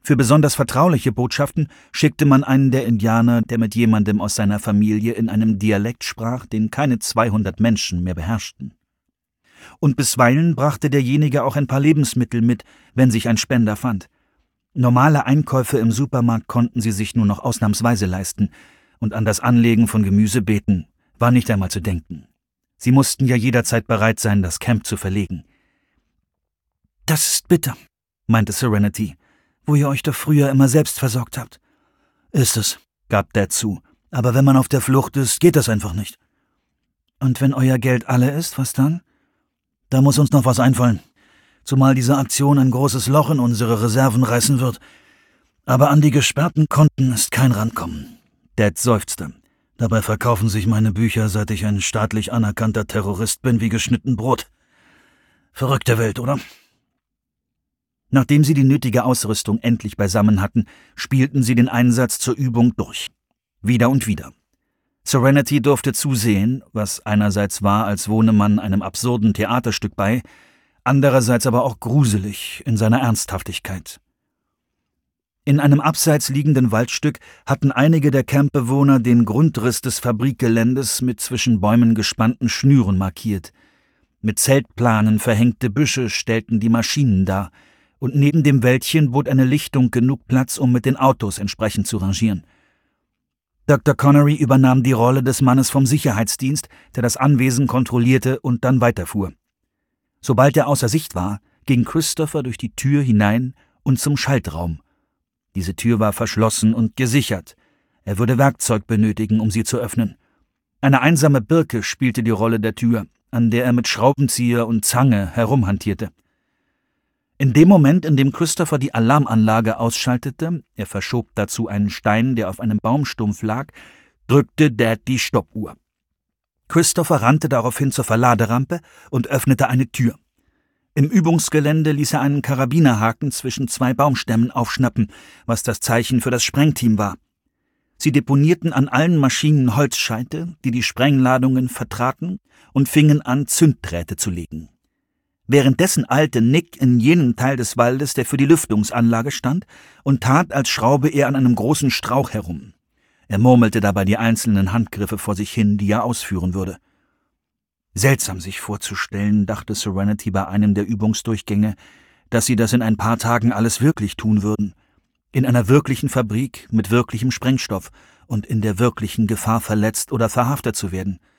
Für besonders vertrauliche Botschaften schickte man einen der Indianer, der mit jemandem aus seiner Familie in einem Dialekt sprach, den keine 200 Menschen mehr beherrschten. Und bisweilen brachte derjenige auch ein paar Lebensmittel mit, wenn sich ein Spender fand. Normale Einkäufe im Supermarkt konnten sie sich nur noch ausnahmsweise leisten, und an das Anlegen von Gemüsebeeten war nicht einmal zu denken. Sie mussten ja jederzeit bereit sein, das Camp zu verlegen. »Das ist bitter«, meinte Serenity, »wo ihr euch doch früher immer selbst versorgt habt.« »Ist es«, gab Dad zu, »aber wenn man auf der Flucht ist, geht das einfach nicht.« »Und wenn euer Geld alle ist, was dann?« »Da muss uns noch was einfallen, zumal diese Aktion ein großes Loch in unsere Reserven reißen wird. Aber an die gesperrten Konten ist kein Rankommen.« Dad seufzte. »Dabei verkaufen sich meine Bücher, seit ich ein staatlich anerkannter Terrorist bin, wie geschnitten Brot. Verrückte Welt, oder?« Nachdem sie die nötige Ausrüstung endlich beisammen hatten, spielten sie den Einsatz zur Übung durch. Wieder und wieder. Serenity durfte zusehen, was einerseits war, als wohne man einem absurden Theaterstück bei, andererseits aber auch gruselig in seiner Ernsthaftigkeit. In einem abseits liegenden Waldstück hatten einige der Campbewohner den Grundriss des Fabrikgeländes mit zwischen Bäumen gespannten Schnüren markiert. Mit Zeltplanen verhängte Büsche stellten die Maschinen dar, und neben dem Wäldchen bot eine Lichtung genug Platz, um mit den Autos entsprechend zu rangieren. Dr. Connery übernahm die Rolle des Mannes vom Sicherheitsdienst, der das Anwesen kontrollierte und dann weiterfuhr. Sobald er außer Sicht war, ging Christopher durch die Tür hinein und zum Schaltraum. Diese Tür war verschlossen und gesichert. Er würde Werkzeug benötigen, um sie zu öffnen. Eine einsame Birke spielte die Rolle der Tür, an der er mit Schraubenzieher und Zange herumhantierte. In dem Moment, in dem Christopher die Alarmanlage ausschaltete, er verschob dazu einen Stein, der auf einem Baumstumpf lag, drückte Dad die Stoppuhr. Christopher rannte daraufhin zur Verladerampe und öffnete eine Tür. Im Übungsgelände ließ er einen Karabinerhaken zwischen 2 Baumstämmen aufschnappen, was das Zeichen für das Sprengteam war. Sie deponierten an allen Maschinen Holzscheite, die die Sprengladungen vertraten, und fingen an, Zünddrähte zu legen. Währenddessen eilte Nick in jenen Teil des Waldes, der für die Lüftungsanlage stand, und tat, als schraube er an einem großen Strauch herum. Er murmelte dabei die einzelnen Handgriffe vor sich hin, die er ausführen würde. Seltsam sich vorzustellen, dachte Serenity bei einem der Übungsdurchgänge, dass sie das in ein paar Tagen alles wirklich tun würden. In einer wirklichen Fabrik mit wirklichem Sprengstoff und in der wirklichen Gefahr, verletzt oder verhaftet zu werden.